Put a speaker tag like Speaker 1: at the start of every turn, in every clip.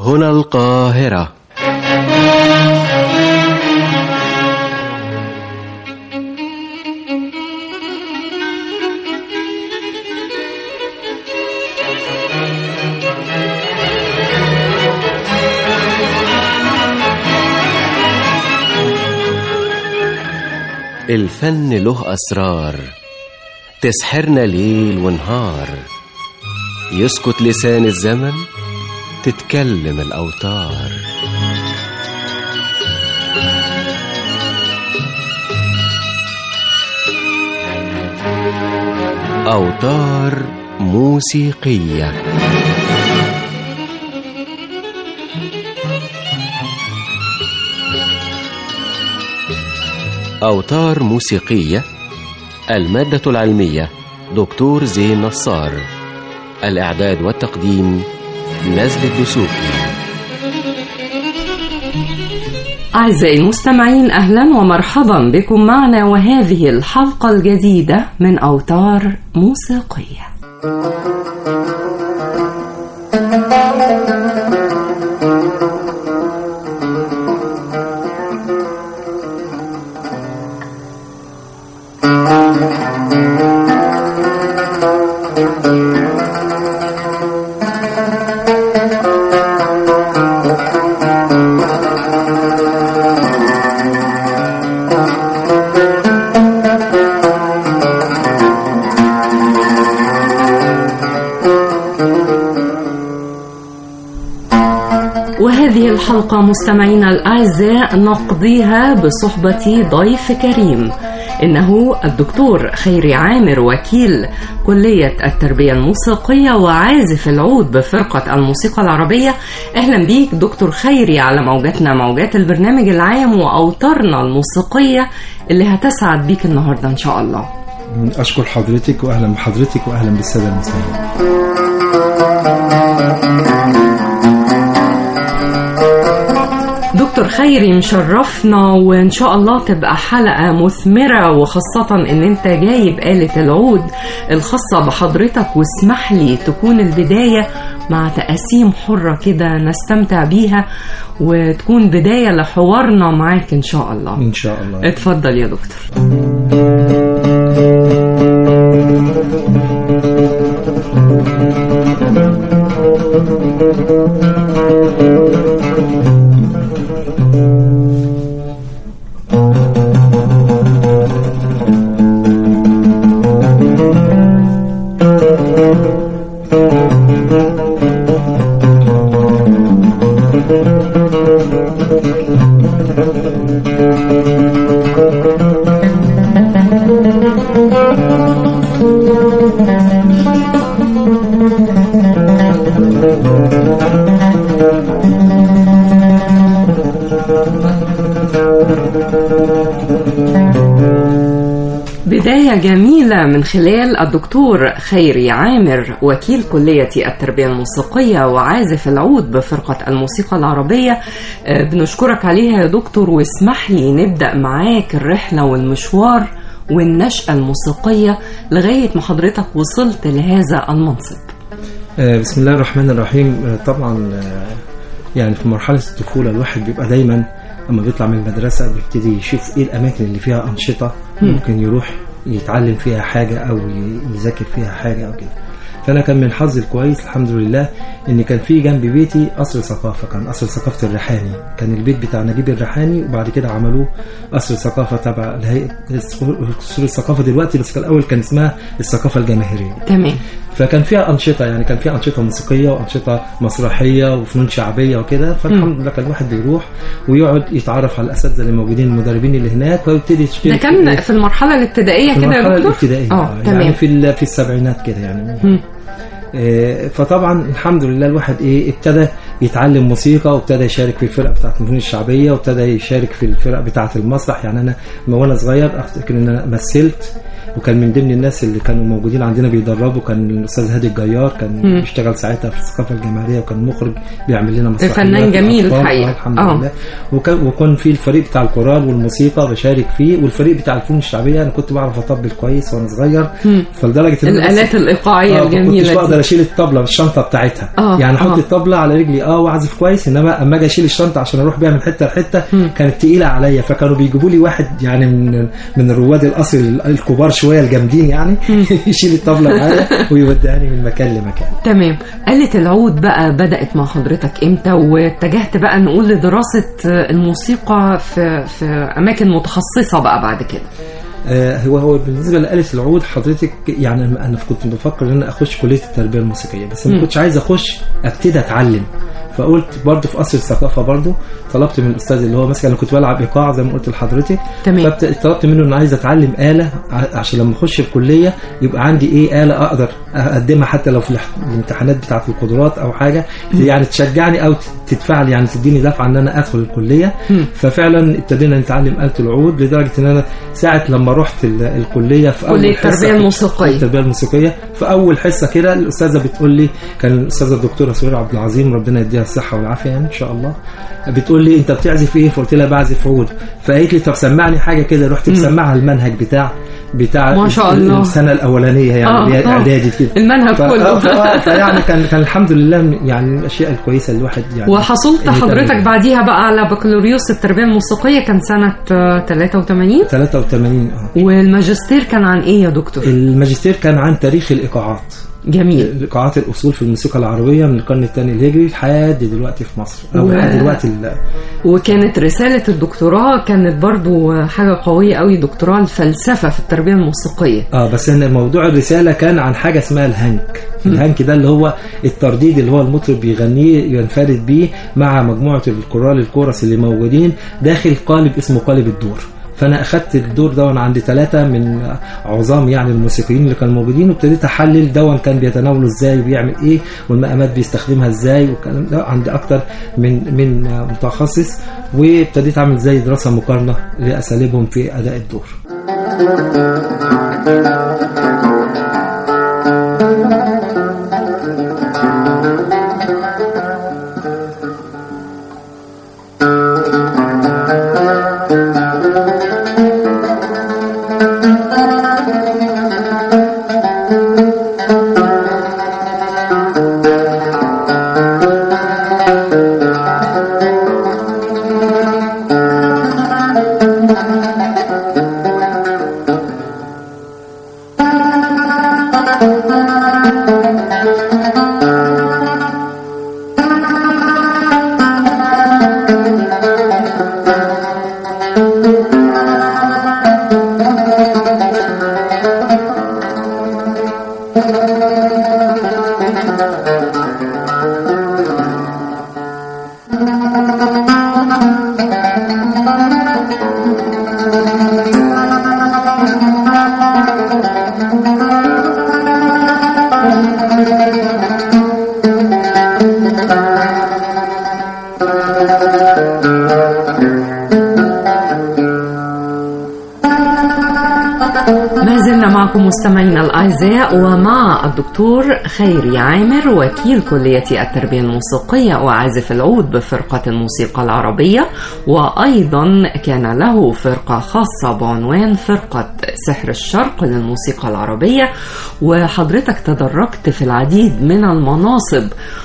Speaker 1: هنا القاهرة. الفن له أسرار تسحرنا ليل ونهار، يسكت لسان الزمن تتكلم الأوتار. أوتار موسيقية. أوتار موسيقية. المادة العلمية دكتور زين نصار. الإعداد والتقديم نزل الدسوقي.
Speaker 2: أعزائي المستمعين، أهلا ومرحبا بكم معنا وهذه الحلقة الجديدة من أوتار موسيقية. وهذه الحلقة مستمعينا الأعزاء نقضيها بصحبة ضيف كريم، إنه الدكتور خيري عامر، وكيل كلية التربية الموسيقية وعازف العود بفرقة الموسيقى العربية. أهلا بيك دكتور خيري على موجاتنا، موجات البرنامج العام وأوتارنا الموسيقية اللي هتسعد بيك النهاردة إن شاء الله.
Speaker 3: أشكر حضرتك وأهلا بحضرتك وأهلا بالسادة المستمعين.
Speaker 2: دكتور خيري مشرفنا، وإن شاء الله تبقى حلقة مثمرة، وخاصة إن أنت جايب آلة العود الخاصة بحضرتك، واسمح لي تكون البداية مع تقاسيم حرة كده نستمتع بيها وتكون بداية لحوارنا معاك إن شاء الله.
Speaker 3: إن شاء الله.
Speaker 2: اتفضل يا دكتور. بداية جميلة من خلال الدكتور خيري عامر، وكيل كلية التربية الموسيقية وعازف العود بفرقة الموسيقى العربية. بنشكرك عليها يا دكتور، واسمح لي نبدأ معاك الرحلة والمشوار والنشأة الموسيقية لغاية ما حضرتك وصلت لهذا المنصب.
Speaker 3: بسم الله الرحمن الرحيم. طبعا يعني في مرحلة الطفولة الواحد بيبقى دايما لما بيطلع من المدرسة بيبتدي يشوف ايه الأماكن اللي فيها أنشطة ممكن يروح يتعلم فيها حاجة أو يذاكر فيها حاجة أو كده. فأنا كان من حظي الكويس الحمد لله إن كان في جنب بيتي قصر ثقافة، كان قصر ثقافة الريحاني، كان البيت بتاع نجيب الريحاني، وبعد كده عملوه قصر ثقافة تبع قصر الثقافة دلوقتي، بس كان الأول كان اسمها الثقافة الجماهيرية.
Speaker 2: تمام.
Speaker 3: فكان فيها أنشطة، يعني كان فيها أنشطة موسيقية وأنشطة مسرحية وفنون شعبية وكده. فالحمد لله كان الواحد بيروح ويقعد يتعرف على الأساتذة اللي موجودين، المدربين اللي هناك، ويبتدي يشترك.
Speaker 2: ده كان في المرحلة الابتدائية كده يا دكتور؟
Speaker 3: الابتدائية يعني في السبعينات كده يعني. فطبعا الحمد لله الواحد ابتدى يتعلم موسيقى، وابتدى يشارك في الفرقة بتاعة الفنون الشعبية، وابتدى يشارك في الفرق بتاعة المسرح. يعني أنا وانا صغير أفتكر إن أنا مثلت وكان من ضمن الناس اللي كانوا موجودين عندنا بيدربوا كان الاستاذ هادي الجيار، كان بيشتغل ساعتها في الثقافه الجماهيريه وكان مخرج بيعمل لنا مسرحيات،
Speaker 2: فنان جميل الحقيقه
Speaker 3: الحمد لله. وكان في الفريق بتاع الكورال والموسيقى بشارك فيه، والفريق بتاع الفنون الشعبيه انا كنت بعرف اطبل كويس وانا صغير، فلدرجه ان
Speaker 2: الالات الايقاعيه الجميله
Speaker 3: كنت بقدر اشيل الطبله بالشنطه بتاعتها، يعني احط الطبله على رجلي واعزف كويس، انما اما اجي اشيل الشنطه عشان اروح بيها من حته لحته كانت تقيله عليا، فكانوا بيجيبوا لي واحد يعني من رواد القصر الكبار شويه الجامدين يعني يشيل الطبله معايا ويوديني من مكان لمكان.
Speaker 2: تمام. آلة العود بقى بدأت مع حضرتك امتى، واتجهت بقى نقول لدراسة الموسيقى في أماكن متخصصة بقى بعد كده؟
Speaker 3: هو بالنسبه لآلة العود حضرتك يعني انا كنت بفكر ان انا اخش كليه التربيه الموسيقيه، بس ما كنتش عايز اخش ابتدي اتعلم، فقلت برضه في قصر الثقافه برضه طلبت من الاستاذ اللي هو مثلا انا كنت بلعب ايقاع زي ما قلت لحضرتك، فطلبت منه ان عايز اتعلم آلة عشان لما اخش الكليه يبقى عندي آلة اقدر اقدمها حتى لو في الامتحانات بتاعه القدرات او حاجه يعني تشجعني او تدفع لي يعني تديني دفعه ان انا ادخل الكليه. ففعلا ابتدينا نتعلم آلة العود لدرجه ان انا ساعه لما رحت الكليه في اول حصه التربيه الموسيقيه في اول حصه كده الاستاذه بتقول لي، كان الاستاذه الدكتوره سهير عبد العظيم ربنا يديها الصحه والعافيه يعني ان شاء الله، بتقول لي انت بتعزف ايه؟ فقلت لها بعزف عود، فقالت لي طب سمعني حاجه كده، رحت مسمعها المنهج بتاع
Speaker 2: ما شاء الله
Speaker 3: السنه الاولانيه يعني اعدادي كده
Speaker 2: المنهج كله
Speaker 3: فيعني كان الحمد لله يعني الاشياء الكويسه اللي الواحد يعني.
Speaker 2: وحصلت حضرتك بعديها بقى على بكالوريوس التربيه الموسيقيه كان سنه 83 والماجستير كان عن ايه يا دكتور؟
Speaker 3: الماجستير كان عن تاريخ الايقاعات. جميل. ايقاعات الاصول في الموسيقى العربيه من القرن الثاني الهجري لحد دلوقتي في مصر او لحد دلوقتي
Speaker 2: وكانت رساله الدكتوراه كانت برضو حاجه قويه قوي، دكتوراه الفلسفه في التربيه الموسيقيه.
Speaker 3: بس ان موضوع الرساله كان عن حاجه اسمها الهنك. الهنك ده اللي هو الترديد اللي هو المطرب بيغنيه ينفرد بيه مع مجموعه الكورس اللي موجودين داخل قالب اسمه قالب الدور. فانا اخدت الدور ده عند 3 من عظام يعني الموسيقيين اللي كانوا موجودين، وابتديت احلل ده كان بيتناوله ازاي وبيعمل ايه والمقامات بيستخدمها ازاي، والكلام ده عند اكتر من متخصص، وابتديت اعمل زي دراسه مقارنه لاساليبهم في اداء الدور.
Speaker 2: مستمعينا الأعزاء، ومع الدكتور خيري عامر وكيل كلية التربية الموسيقية وعازف العود بفرقة الموسيقى العربية، وأيضا كان له فرقة خاصة بعنوان فرقة سحر الشرق للموسيقى العربية. وحضرتك تدرجت في العديد من المناصب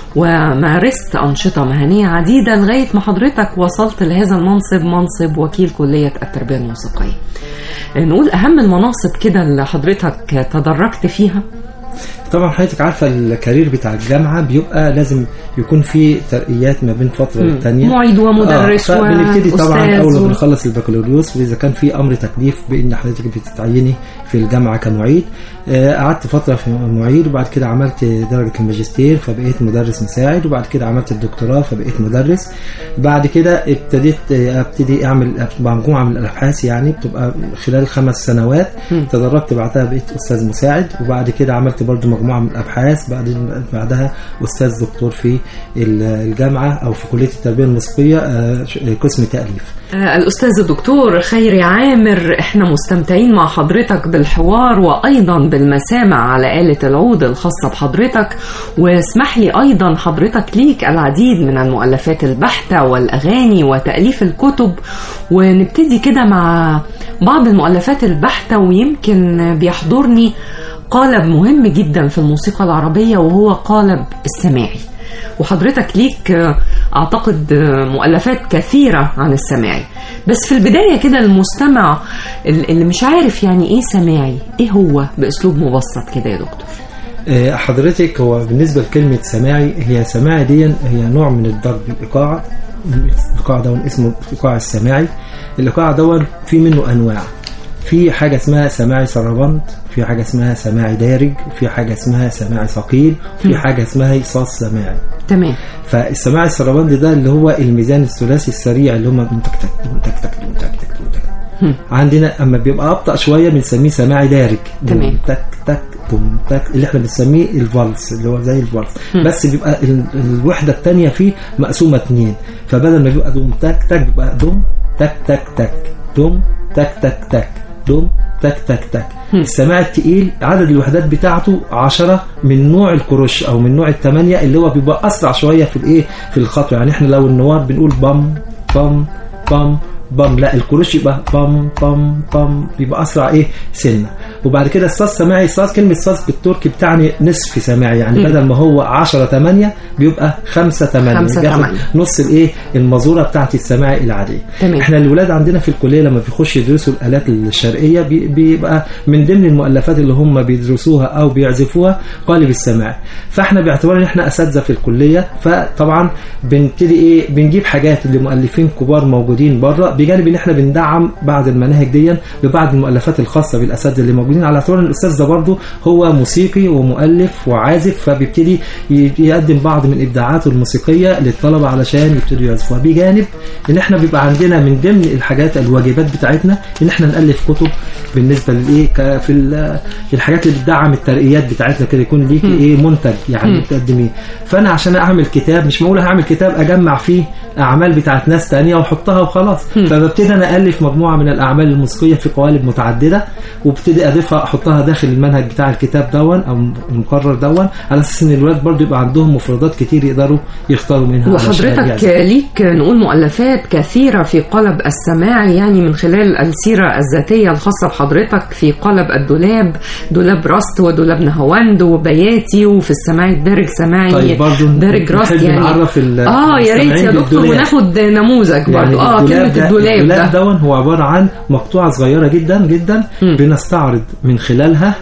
Speaker 2: ومارست أنشطة مهنية عديدة لغاية ما حضرتك وصلت لهذا المنصب، منصب وكيل كلية التربية الموسيقية. نقول أهم المناصب كده اللي حضرتك تدرجت فيها.
Speaker 3: طبعا حضرتك عارفة الكارير بتاع الجامعة بيبقى لازم يكون فيه ترقيات ما بين فترة والتانية،
Speaker 2: معيد ومدرس
Speaker 3: فبنبتدي طبعا أول ما بنخلص البكالوريوس، وإذا كان في أمر تكليف بإن حضرتك بتتعيني في الجامعة كمعيد. قعدت فترة في معيد، وبعد كده عملت درجة الماجستير فبقيت مدرس مساعد، وبعد كده عملت الدكتوراه فبقيت مدرس. بعد كده ابتدي أعمل مجموعة من الأبحاث يعني بتبقى خلال 5 سنوات. تدرجت بعدها بقيت أستاذ مساعد، وبعد كده عملت برضو مجموعة من الأبحاث، بعدها أستاذ دكتور في الجامعة أو في كلية التربية الموسيقية قسم تأليف.
Speaker 2: الأستاذ الدكتور خيري عامر، احنا مستمتعين مع حضرتك بالحوار وأيضا بالمسامع على آلة العود الخاصة بحضرتك، واسمح لي أيضا حضرتك ليك العديد من المؤلفات البحتة والأغاني وتأليف الكتب، ونبتدي كده مع بعض المؤلفات البحتة. ويمكن بيحضرني قالب مهم جدا في الموسيقى العربية وهو قالب السماعي، وحضرتك ليك أعتقد مؤلفات كثيرة عن السماعي. بس في البداية كده المستمع اللي مش عارف يعني إيه سماعي، إيه هو بأسلوب مبسط كده يا دكتور؟
Speaker 3: حضرتك هو بالنسبة لكلمة سماعي، هي سماعي دي هي نوع من الضرب الإيقاع. الإيقاع ده اسمه الإيقاع السماعي. الإيقاع ده في منه أنواع، في حاجة اسمها سماعي سربند، في حاجة اسمها سماعي دارج، في حاجة اسمها سماعي ثقيل، في حاجة اسمها إيصاص سماعي.
Speaker 2: تمام.
Speaker 3: فالسماعي السربند ده اللي هو الميزان الثلاثي السريع اللي هم تك تك تك تك تك تك. عندنا اما بيبقى ابطأ شويه بنسميه سماعي دارج.
Speaker 2: تمام.
Speaker 3: تك تك تم تك اللي احنا بنسميه الفالس، اللي هو زي الفالس، بس بيبقى الوحده الثانيه فيه مقسومه 2، فبدل ما بيبقى دوم تك تك بيبقى دوم تك تك تك، دوم تك تك تك، دوم تك تك تك. السماع التقيل عدد الوحدات بتاعته 10 من نوع الكروش او من نوع 8 اللي هو بيبقى اسرع شويه في الايه في الخطوه. يعني احنا لو النوار بنقول بام بام بام بام، لا الكروش يبقى بام بام بام، بيبقى اسرع سنه. وبعد كده الصاص سماعي. الصاص كلمه صاص بالتركي بتعني نصف سماعي، يعني بدل ما هو 10-8 بيبقى 5-8، بياخد نص المزوره بتاعت السماعي العاديه. احنا الولاد عندنا في الكليه لما بيخشوا يدرسوا الالات الشرقيه بيبقى من ضمن المؤلفات اللي هم بيدرسوها او بيعزفوها قالب السماعي. فاحنا باعتبار ان احنا اساتذه في الكليه، فطبعا بنبتدي بنجيب حاجات لمؤلفين كبار موجودين بره، بجانب ان احنا بندعم بعض المناهج دي ببعض المؤلفات الخاصه بالاساتذه اللي موجودين، على اعتبار ان الاستاذ ده برضه هو موسيقي ومؤلف وعازف، فبيبتدي يقدم بعض من ابداعاته الموسيقيه للطلبه علشان يبتدوا يعزفوها. بجانب ان احنا بيبقى عندنا من ضمن الحاجات الواجبات بتاعتنا ان احنا نالف كتب بالنسبه في الحاجات اللي بتدعم الترقيات بتاعتنا كده، يكون ليكي منتج يعني بتقدميه. فانا عشان اعمل كتاب مش معقول هعمل كتاب اجمع فيه اعمال بتاعت ناس تانية واحطها وخلاص، فببتدي انا الف مجموعه من الاعمال الموسيقيه في قوالب متعدده، وابتدي اضيفها احطها داخل المنهج بتاع الكتاب دون او المقرر على اساس ان الولاد برضو يبقى عندهم مفردات كتير يقدروا يختاروا منها.
Speaker 2: وحضرتك ليك نقول مؤلفات كثيره في قالب السماعي، يعني من خلال السيره الذاتيه الخاصه بحضرتك في قالب الدولاب، دولاب راست ودولاب نهاوند وبياتي، وفي السماعي الدارج سماعي دارج راست. يعني يا ريت يا دكتور وناخد نموذج برضو. كلمه الدولاب
Speaker 3: ده هو عباره عن مقطوعه صغيره جدا جدا بنستعرض من خلالها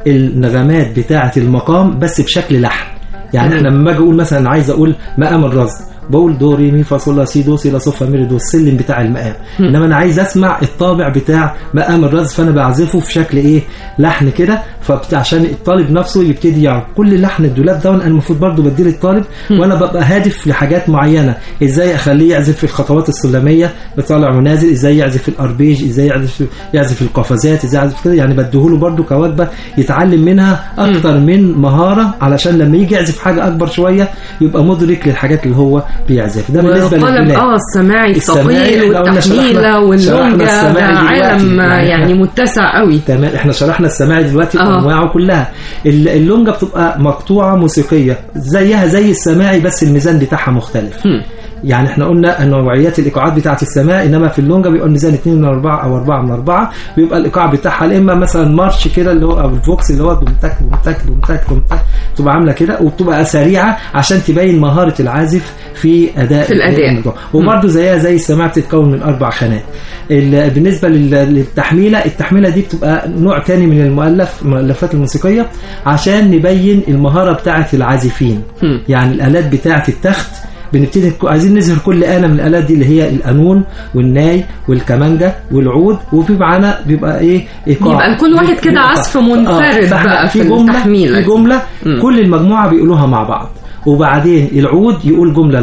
Speaker 3: النغمات بتاعه المقام بس بشكل لحن. يعني احنا لما اجي اقول مثلا عايز اقول مقام الرصد، بقول دو ري مي فا صول لا سي دو سي لا صو فا مي دو، السلم بتاع المقام. انما انا عايز اسمع الطابع بتاع مقام الرصد، فانا بعزفه في شكل لحن كده، عشان الطالب نفسه يبتدي يعرف كل لحن الدولاب ده. انا المفروض برضو بديل الطالب وانا ببقى هادف لحاجات معينه، ازاي اخليه يعزف في الخطوات السلميه بطالع ونازل، ازاي يعزف الاربيج، ازاي يعزف القفزات، ازاي يعزف كده. يعني بديهوله برضو كوجبه يتعلم منها اكتر من مهاره، علشان لما يجي يعزف حاجه اكبر شويه يبقى مدرك للحاجات اللي هو بيعزف. ده بالنسبه للدولاب.
Speaker 2: السماعي الثقيل والتحميله واللونجا، ده عالم يعني متسع قوي.
Speaker 3: تمام. احنا شرحنا السماعي دلوقتي انواعه كلها. اللونجا بتبقى مقطوعه موسيقيه زيها زي السماعي بس الميزان بتاعها مختلف. يعني احنا قلنا ان نوعيات الايقاعات بتاعه السماع، انما في اللونجا بيبقى الميزان 2/4 او 4/4، بيبقى الايقاع بتاعها اما مثلا مارش كده اللي هو الفوكس اللي هو دومتك دومتك دومتك دومتك، بتبقى عامله كده وبتبقى سريعه عشان تبين مهاره العازف في الاداء. وبرده زيها زي السماع بتتكون من 4 خانات. بالنسبه للتحميله، التحميله دي بتبقى نوع تاني من المؤلفات الموسيقيه عشان نبين المهاره بتاعه العازفين. يعني الالات بتاعه التخت بنبتدي عايزين نظهر كل آلة من الآلات دي اللي هي القانون والناي والكمانجة والعود، وفي معانا بيبقى إيقاع،
Speaker 2: يبقى كل واحد كده عزف منفرد بقى في التحميل.
Speaker 3: في جملة كل المجموعة بيقولوها مع بعض، وبعدين العود يقول جملة لوحده،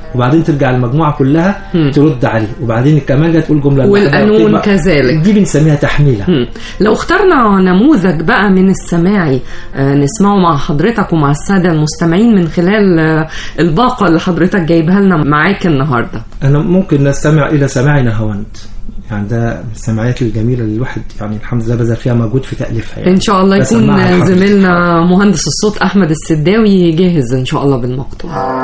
Speaker 3: وبعدين ترجع المجموعه كلها ترد عليه، وبعدين الكمانجه تقول جمله
Speaker 2: والقانون كذلك.
Speaker 3: دي بنسميها تحميله.
Speaker 2: لو اخترنا نموذج بقى من السماعي نسمعه مع حضرتك ومع الساده المستمعين من خلال الباقه اللي حضرتك جايبها لنا معاك النهارده.
Speaker 3: انا ممكن نستمع الى سماعي نهاوند، يعني ده من السماعيات الجميله اللي الواحد يعني الحمد لله بذل فيها مجهود في تاليفها. يعني
Speaker 2: ان شاء الله يكون زميلنا مهندس الصوت احمد السداوي جاهز ان شاء الله بالمقطوع.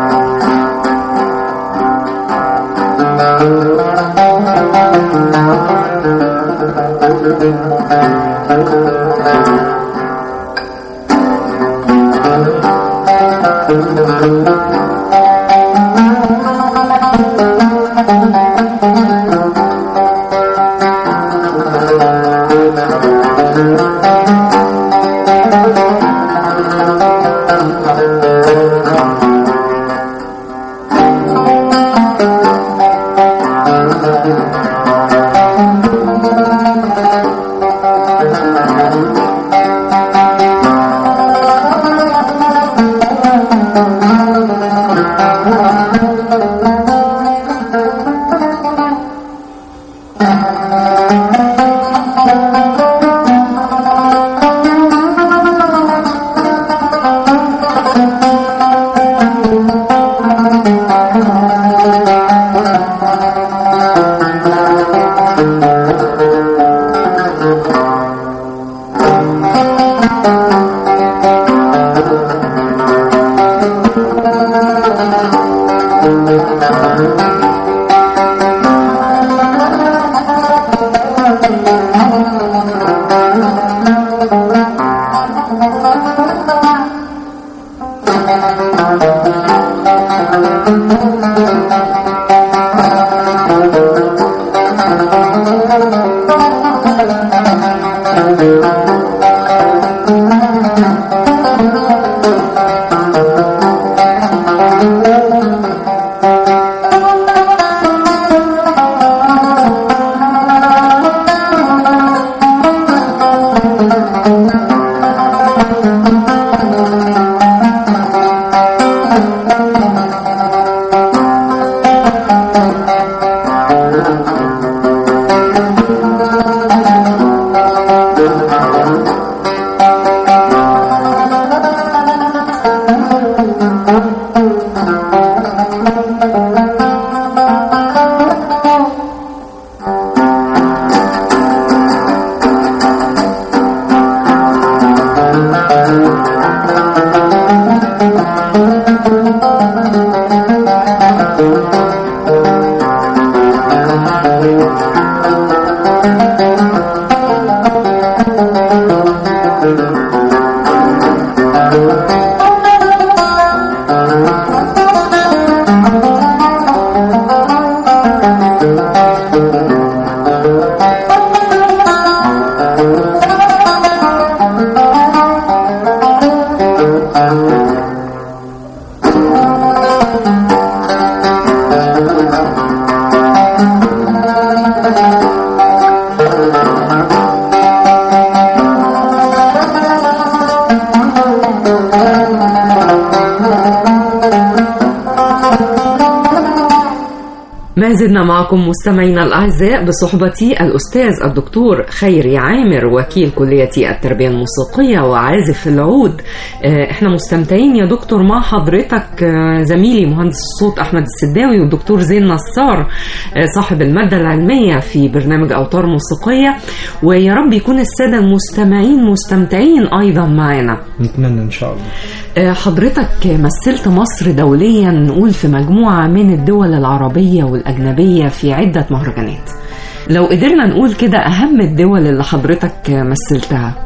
Speaker 2: ما زلنا معكم مستمعينا الأعزاء بصحبتي الأستاذ الدكتور خيري عامر وكيل كلية التربية الموسيقية وعازف العود. احنا مستمتعين يا دكتور مع حضرتك زميلي مهندس الصوت أحمد السداوي والدكتور زين نصار صاحب المادة العلمية في برنامج أوتار موسيقية، ويا رب يكون السادة المستمعين مستمتعين أيضا معنا.
Speaker 3: نتمنى إن شاء الله.
Speaker 2: حضرتك مثلت مصر دوليا نقول في مجموعة من الدول العربية والأجنبية في عدة مهرجانات. لو قدرنا نقول كده أهم الدول اللي حضرتك مثلتها.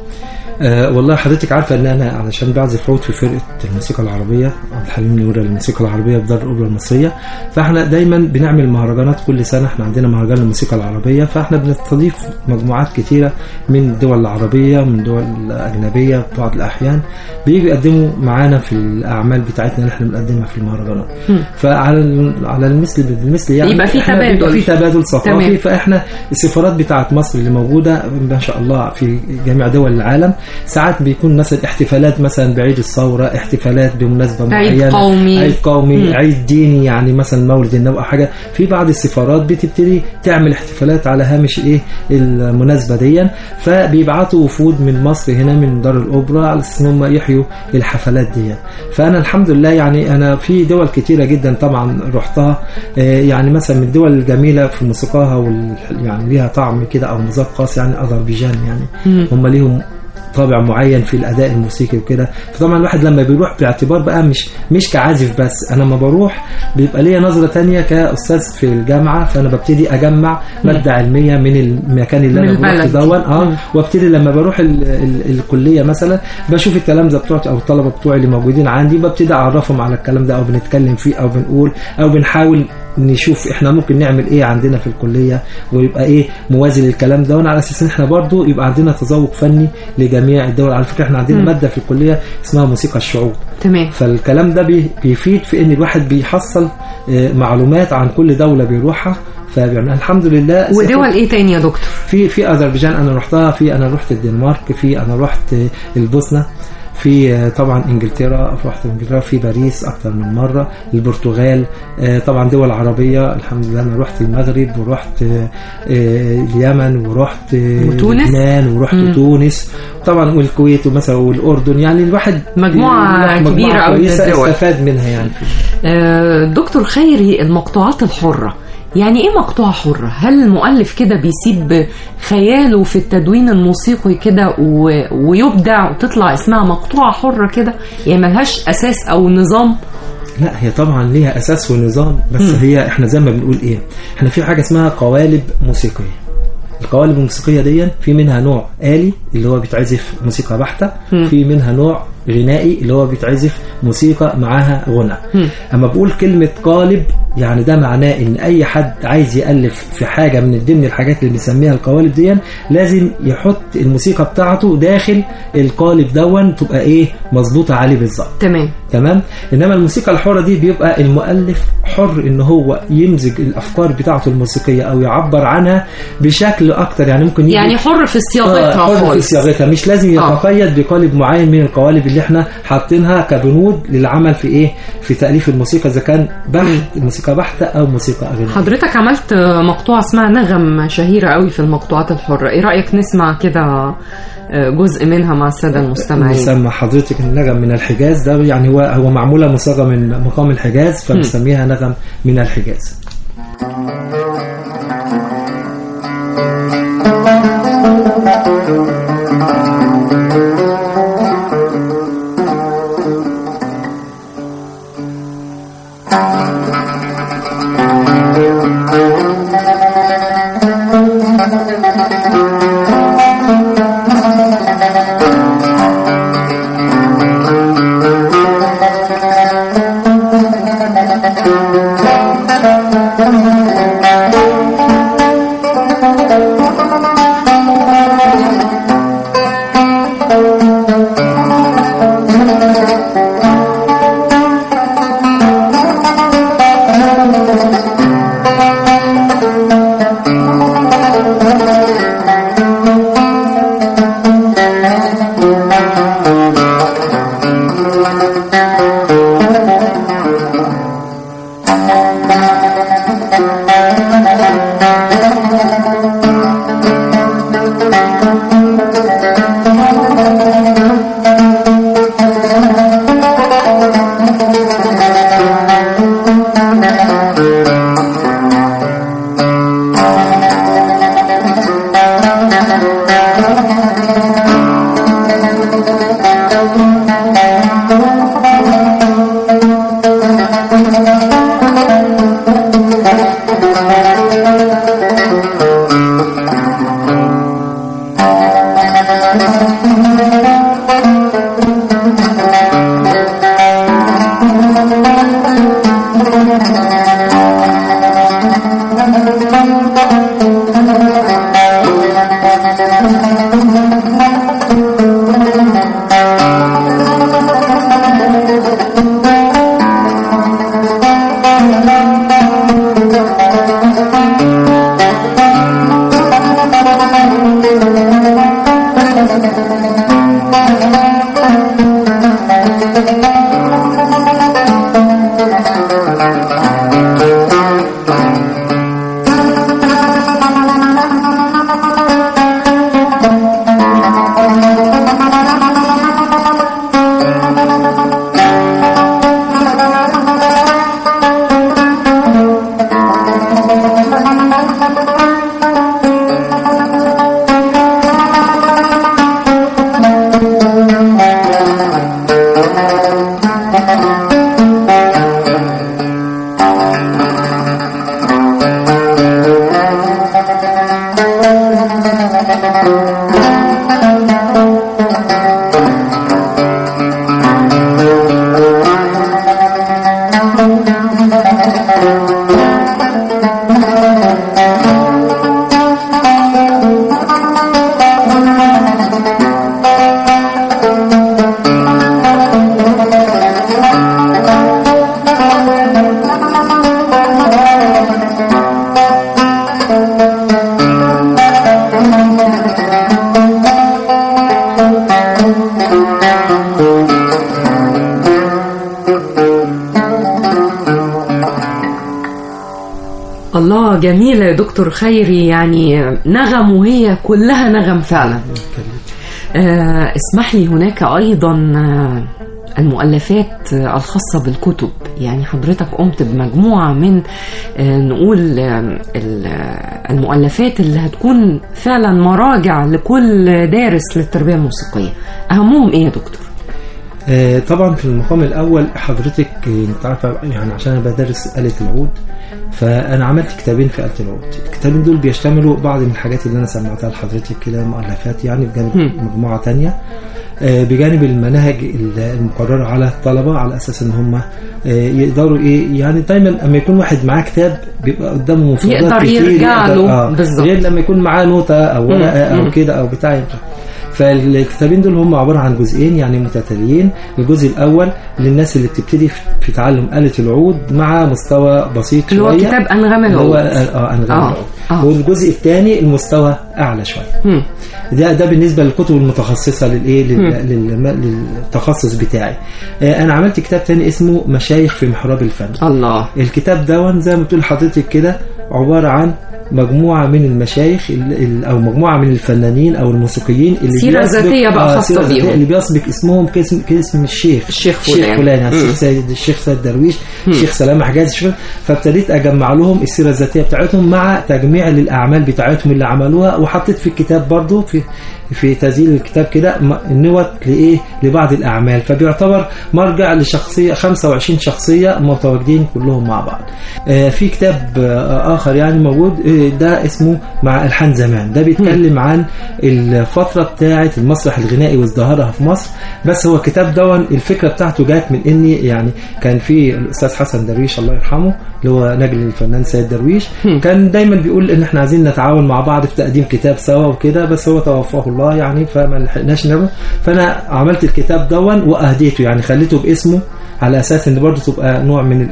Speaker 3: والله حضرتك عارفة ان انا علشان بعزف عود في فرقة الموسيقى العربية عبد الحليم نورة الموسيقى العربية في دار الأوبرا المصرية، فاحنا دايما بنعمل مهرجانات كل سنة. احنا عندنا مهرجان الموسيقى العربية، فاحنا بنستضيف مجموعات كتيرة من الدول العربية ومن الدول الأجنبية بعض الأحيان بيجوا يقدموا معانا في الأعمال بتاعتنا اللي احنا بنقدمها في المهرجانات. فعلى المثل يعني
Speaker 2: يبقى في
Speaker 3: تبادل ثقافي. فاحنا السفارات بتاعت مصر اللي موجودة ما شاء الله في جميع دول العالم ساعات بيكون مثلا احتفالات مثلا بعيد الثوره، احتفالات بمناسبه معينه، عيد قومي، عيد ديني، يعني مثلا مولد النبي او حاجه. في بعض السفارات بتبتدي تعمل احتفالات على هامش ايه المناسبه دي، فبيبعتوا وفود من مصر هنا من دار الاوبرا على اساس ان هم يحيوا الحفلات دي. فانا الحمد لله يعني انا في دول كتيره جدا طبعا رحتها، يعني مثلا من الدول الجميله في موسيقاها يعني ليها طعم كده او مذاق خاص، يعني اذربيجان يعني هم ليهم طابع معين في الاداء الموسيقي وكده. فطبعا الواحد لما بيروح باعتبار بقى مش كعازف بس، انا لما بروح بيبقى ليا نظره تانية كاستاذ في الجامعه، فانا ببتدي اجمع ماده علميه من المكان اللي انا بروح دون. وابتدي لما بروح الكليه مثلا بشوف التلامذه بتوعتي او الطلبه بتوعي اللي موجودين عندي، ببتدي اعرفهم على الكلام ده او بنتكلم فيه او بنقول او بنحاول نشوف احنا ممكن نعمل ايه عندنا في الكليه ويبقى ايه موازي للكلام ده، على اساس ان احنا برضو يبقى عندنا تذوق فني لجميع الدول. على فكره احنا عندنا ماده في الكليه اسمها موسيقى الشعوب. تمام. فالكلام ده بيفيد في ان الواحد بيحصل معلومات عن كل دوله بيروحها. فالحمد لله.
Speaker 2: ودول ايه تاني يا دكتور؟
Speaker 3: في اذربيجان انا رحتها، انا رحت الدنمارك، انا رحت البوسنه، في طبعا انجلترا، رحت انجلترا، في باريس اكتر من مره، البرتغال، طبعا دول عربيه الحمد لله. انا رحت المغرب ورحت اليمن ورحت لبنان ورحت تونس طبعا والكويت ومثلا والاردن. يعني الواحد
Speaker 2: مجموعه كبيره قوي
Speaker 3: استفاد منها يعني.
Speaker 2: دكتور خيري، المقطوعات الحره يعني ايه مقطوعة حرة؟ هل المؤلف كده بيسيب خياله في التدوين الموسيقي كده ويبدع وتطلع اسمها مقطوعة حرة كده؟ يعني ملهاش اساس او نظام؟
Speaker 3: لا، هي طبعا ليها اساس ونظام، بس هي احنا زي ما بنقول ايه، احنا في حاجة اسمها قوالب موسيقية. القوالب الموسيقية دي في منها نوع آلي اللي هو بيتعزف موسيقى بحتة، في منها نوع غنائي اللي هو بيتعزف موسيقى معاها غنى. اما بقول كلمة قالب يعني ده معناه ان اي حد عايز يألف في حاجة من ضمن الحاجات اللي بنسميها القوالب دي لازم يحط الموسيقى بتاعته داخل القالب دون، تبقى ايه مظبوطة عليه بالظبط. تمام. انما الموسيقى الحرة دي بيبقى المؤلف حر ان هو يمزج الافكار بتاعته الموسيقية او يعبر عنها بشكل اكتر. يعني ممكن
Speaker 2: يعني حر في صياغتها،
Speaker 3: حر في صياغتها، مش لازم يتقيد بقالب معين من القوالب اللي احنا حاطينها كبنود للعمل في ايه، في تأليف الموسيقى، اذا كان موسيقى بحتة او موسيقى اغنية.
Speaker 2: حضرتك عملت مقطوعة اسمها نغم شهيرة قوي في المقطوعات الحرة، ايه رأيك نسمع كده جزء منها مع السادة المستمعين؟
Speaker 3: نسمع حضرتك النغم من الحجاز. ده يعني هو معمولة مصاغة من مقام الحجاز، فبنسميها نغم من الحجاز.
Speaker 2: الله، جميلة يا دكتور خيري، يعني نغم وهي كلها نغم فعلا. اسمح لي، هناك أيضا المؤلفات الخاصة بالكتب، يعني حضرتك قمت بمجموعة من نقول المؤلفات اللي هتكون فعلا مراجع لكل دارس للتربية الموسيقية، أهمهم إيه يا دكتور؟
Speaker 3: طبعا في المقام الأول حضرتك انت عارفة، يعني عشان أنا بدرس آلة العود، فأنا عملت كتابين في آلة العود. الكتابين دول بيشتملوا بعض من الحاجات اللي أنا سمعتها لحضرتك كده، مؤلفات يعني بجانب مجموعة تانية، بجانب المناهج المقررة على الطلبة، على أساس إن هم يقدروا يعني دايما أما يكون واحد معاه كتاب بيبقى قدامه مفردات
Speaker 2: يقدر
Speaker 3: كتير،
Speaker 2: يرجع له بالظبط،
Speaker 3: غير لما يكون معاه نوتة أو ورقة أو كده أو بتاع. فالكتابين دول هم عبارة عن جزئين يعني متتاليين. الجزء الأول للناس اللي بتبتدي في تعلم آلة العود مع مستوى بسيط شوية،
Speaker 2: اللي هو كتاب أنغام العود،
Speaker 3: أنغام العود. والجزء الثاني المستوى أعلى شوية. ده بالنسبة للكتب المتخصصة للتخصص بتاعي. أنا عملت كتاب تاني اسمه مشايخ في محراب الفن.
Speaker 2: الله،
Speaker 3: الكتاب ده زي ما بتقول حضرتك كده عبارة عن مجموعة من المشايخ أو مجموعة من الفنانين أو الموسيقيين اللي
Speaker 2: سيرة ذاتية بقى خاصة بيهم،
Speaker 3: اللي بيسبق اسمهم كاسم الشيخ فلان، يعني الشيخ سيد درويش، الشيخ سلام حجازي. فابتديت أجمع لهم السيرة الذاتية بتاعتهم مع تجميع للأعمال بتاعتهم اللي عملوها، وحطيت في الكتاب برضو في تسجيل الكتاب كده النوت لبعض الأعمال، فبيعتبر مرجع لشخصية 25 شخصية متواجدين كلهم مع بعض. في كتاب آخر يعني موجود، ده اسمه مع ألحان زمان، ده بيتكلم عن الفترة بتاعة المسرح الغنائي وازدهارها في مصر. بس هو كتاب دون الفكرة بتاعته جات من إني يعني كان في الأستاذ حسن درويش الله يرحمه اللي هو نجل الفنان سيد درويش، كان دايما بيقول إن احنا عايزين نتعاون مع بعض في تقديم كتاب سوا وكده، بس هو توفاه الله يعني فما لحقناش نعمله. فأنا عملت الكتاب دون وأهديته، يعني خليته باسمه على أساس إن برضه تبقى نوع من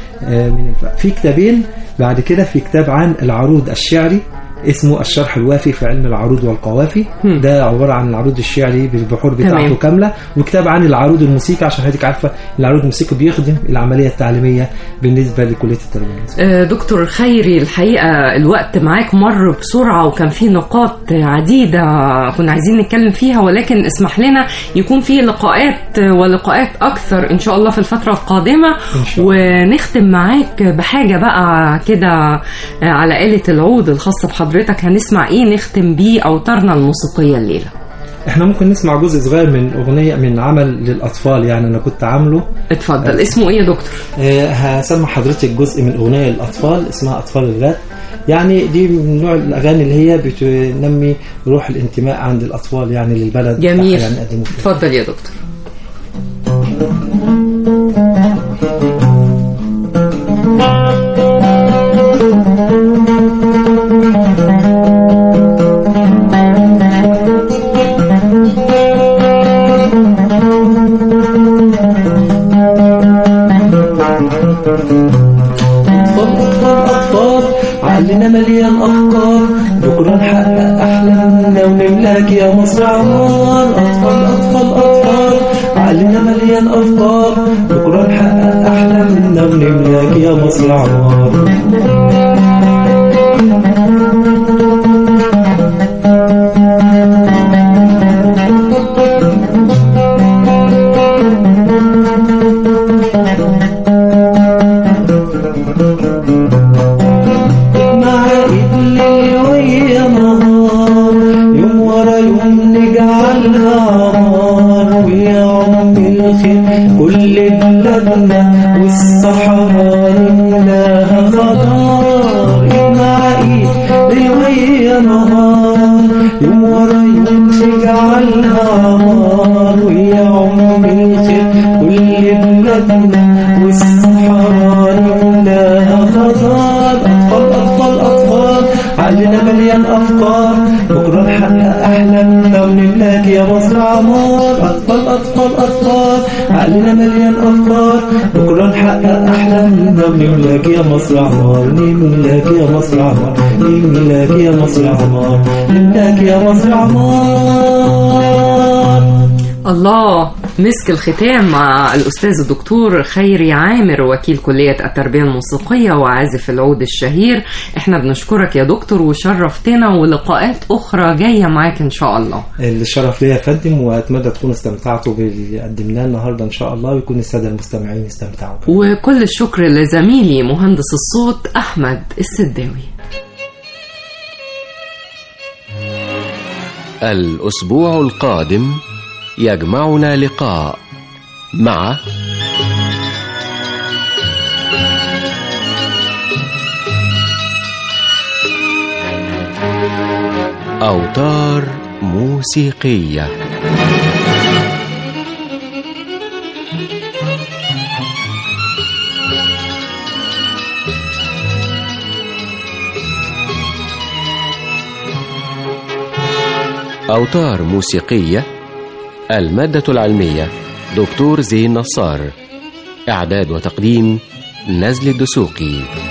Speaker 3: في كتابين بعد كده. في كتاب عن العروض الشعري اسمه الشرح الوافي في علم العروض والقوافي، ده عبارة عن العروض الشعري بالبحور بتاعته كاملة. وكتاب عن العروض الموسيقى، عشان حضرتك عارفة العروض الموسيقى بيخدم العملية التعليمية بالنسبة لكلية التربية.
Speaker 2: دكتور خيري، الحقيقة الوقت معاك مر بسرعة، وكان في نقاط عديدة كنا عايزين نتكلم فيها، ولكن اسمح لنا يكون في لقاءات ولقاءات أكثر إن شاء الله في الفترة القادمة. ونختم معاك بحاجة بقى كده على آلة العود الخاصة بحضرتك، هنسمع ايه نختم بيه اوتارنا الموسيقية الليلة؟
Speaker 3: احنا ممكن نسمع جزء صغير من اغنية من عمل للاطفال، يعني انا كنت عامله.
Speaker 2: اتفضل. اسمه ايه يا دكتور؟
Speaker 3: هسمع حضرتك جزء من اغنية للاطفال اسمها اطفال الغد. يعني دي من نوع الاغاني اللي هي بتنمي روح الانتماء عند الاطفال يعني للبلد.
Speaker 2: جميل،
Speaker 3: يعني
Speaker 2: اتفضل يا دكتور.
Speaker 3: عقلنا مليان أفكار، بكرة نحقق أحلامنا ونملاك يا مصر عمار. أطفال أطفال أطفال، عقلنا مليان أفكار، بكرة نحقق أحلامنا ونملاك يا مصر عمار.
Speaker 2: مسك الختام مع الأستاذ الدكتور خيري عامر وكيل كلية التربية الموسيقية وعازف العود الشهير. احنا بنشكرك يا دكتور وشرفتنا، ولقاءات أخرى جاية معاك إن شاء الله.
Speaker 3: الشرف ليا يا فندم، وأتمنى تكونوا استمتعتوا باللي قدمناه النهاردة إن شاء الله، ويكون السادة المستمعين استمتعوا.
Speaker 2: وكل الشكر لزميلي مهندس الصوت أحمد السداوي.
Speaker 1: الأسبوع القادم يجمعنا لقاء مع أوتار موسيقية. أوتار موسيقية، المادة العلمية دكتور زين نصار، إعداد وتقديم نزل الدسوقي.